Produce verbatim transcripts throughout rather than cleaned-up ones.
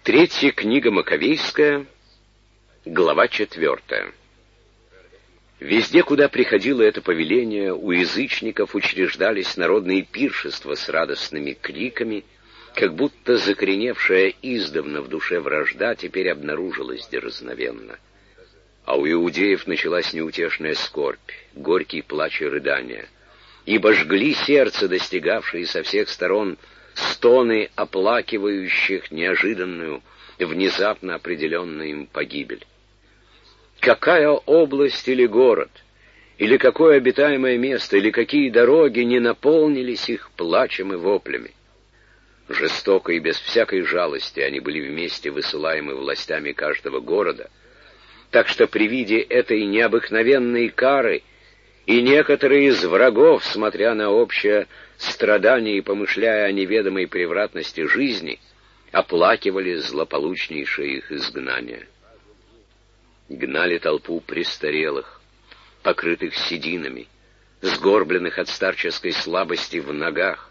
Третья книга Маковейская, глава четвертая. Везде, куда приходило это повеление, у язычников учреждались народные пиршества с радостными криками, как будто закореневшая издавна в душе вражда теперь обнаружилась дерзновенно. А у иудеев началась неутешная скорбь, горький плач и рыдания, ибо жгли сердце, достигавшие со всех сторон стоны оплакивающих неожиданную, внезапно определенную им погибель. Какая область или город, или какое обитаемое место, или какие дороги не наполнились их плачем и воплями? Жестоко и без всякой жалости они были вместе высылаемы властями каждого города, так что при виде этой необыкновенной кары и некоторые из врагов, смотря на общее страдание и помышляя о неведомой превратности жизни, оплакивали злополучнейшее их изгнание. Гнали толпу престарелых, покрытых сединами, сгорбленных от старческой слабости в ногах,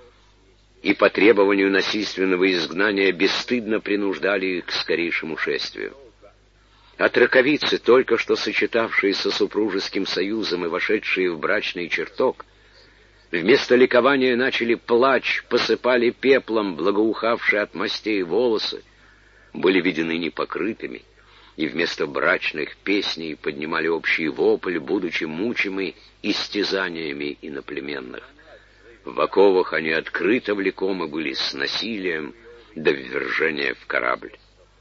и по требованию насильственного изгнания бесстыдно принуждали их к скорейшему шествию. Отроковицы, только что сочетавшиеся супружеским союзом и вошедшие в брачный чертог, вместо ликования начали плач, посыпали пеплом благоухавшие от мастей волосы, были видены непокрытыми, и вместо брачных песней поднимали общий вопль, будучи мучимы истязаниями иноплеменных. В оковах они открыто влекомы были с насилием до ввержения в корабль.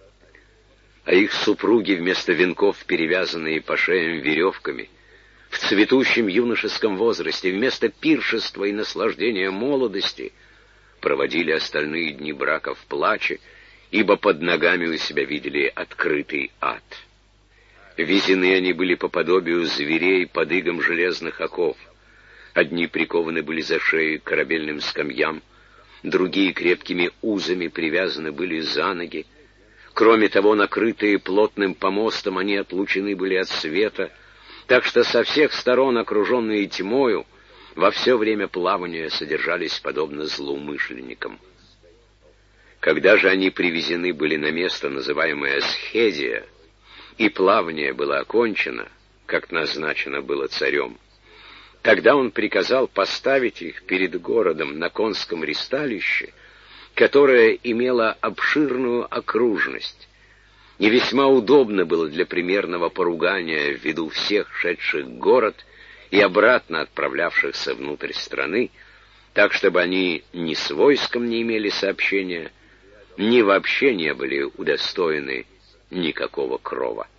А их супруги, вместо венков, перевязанные по шеям веревками, в цветущем юношеском возрасте, вместо пиршества и наслаждения молодости, проводили остальные дни брака в плаче, ибо под ногами у себя видели открытый ад. Везены они были по подобию зверей под игом железных оков. Одни прикованы были за шеи к корабельным скамьям, другие крепкими узами привязаны были за ноги. Кроме того, накрытые плотным помостом, они отлучены были от света, так что со всех сторон, окруженные тьмою, во все время плавания содержались подобно злоумышленникам. Когда же они привезены были на место, называемое Схедия, и плавание было окончено, как назначено было царем, тогда он приказал поставить их перед городом на конском ристалище, которое имело обширную окружность, и весьма удобно было для примерного поругания ввиду всех шедших в город и обратно отправлявшихся внутрь страны, так, чтобы они ни с войском не имели сообщения, ни вообще не были удостоены никакого крова.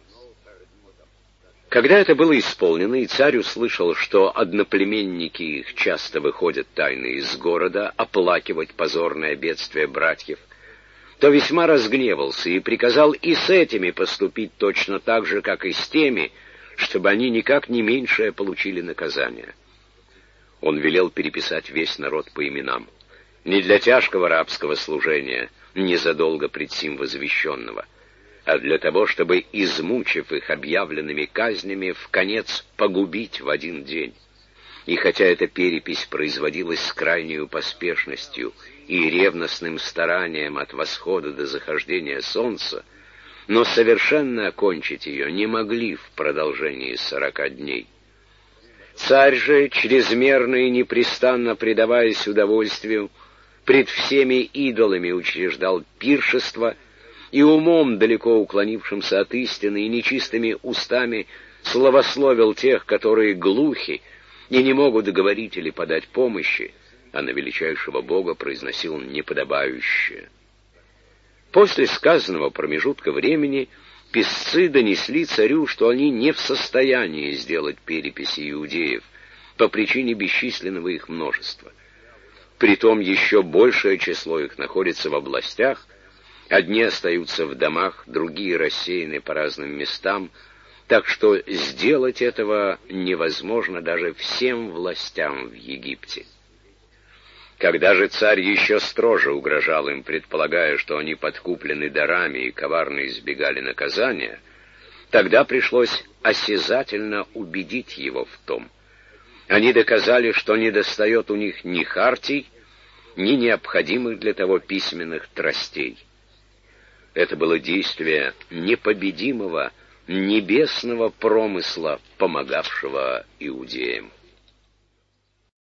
Когда это было исполнено, и царь услышал, что одноплеменники их часто выходят тайно из города оплакивать позорное бедствие братьев, то весьма разгневался и приказал и с этими поступить точно так же, как и с теми, чтобы они никак не меньшее получили наказание. Он велел переписать весь народ по именам, не для тяжкого рабского служения, незадолго пред сим возвещенного, а для того, чтобы, измучив их объявленными казнями, вконец погубить в один день. И хотя эта перепись производилась с крайней поспешностью и ревностным старанием от восхода до захождения солнца, но совершенно окончить ее не могли в продолжении сорока дней. Царь же, чрезмерно и непрестанно предаваясь удовольствию, пред всеми идолами учреждал пиршество, и умом, далеко уклонившимся от истины, и нечистыми устами славословил тех, которые глухи и не могут говорить или подать помощи, а на величайшего Бога произносил неподобающее. После сказанного промежутка времени писцы донесли царю, что они не в состоянии сделать переписи иудеев по причине бесчисленного их множества. Притом еще большее число их находится в областях, одни остаются в домах, другие рассеяны по разным местам, так что сделать этого невозможно даже всем властям в Египте. Когда же царь еще строже угрожал им, предполагая, что они подкуплены дарами и коварно избегали наказания, тогда пришлось осязательно убедить его в том. Они доказали, что недостает у них ни хартий, ни необходимых для того письменных тростей. Это было действие непобедимого, небесного промысла, помогавшего иудеям.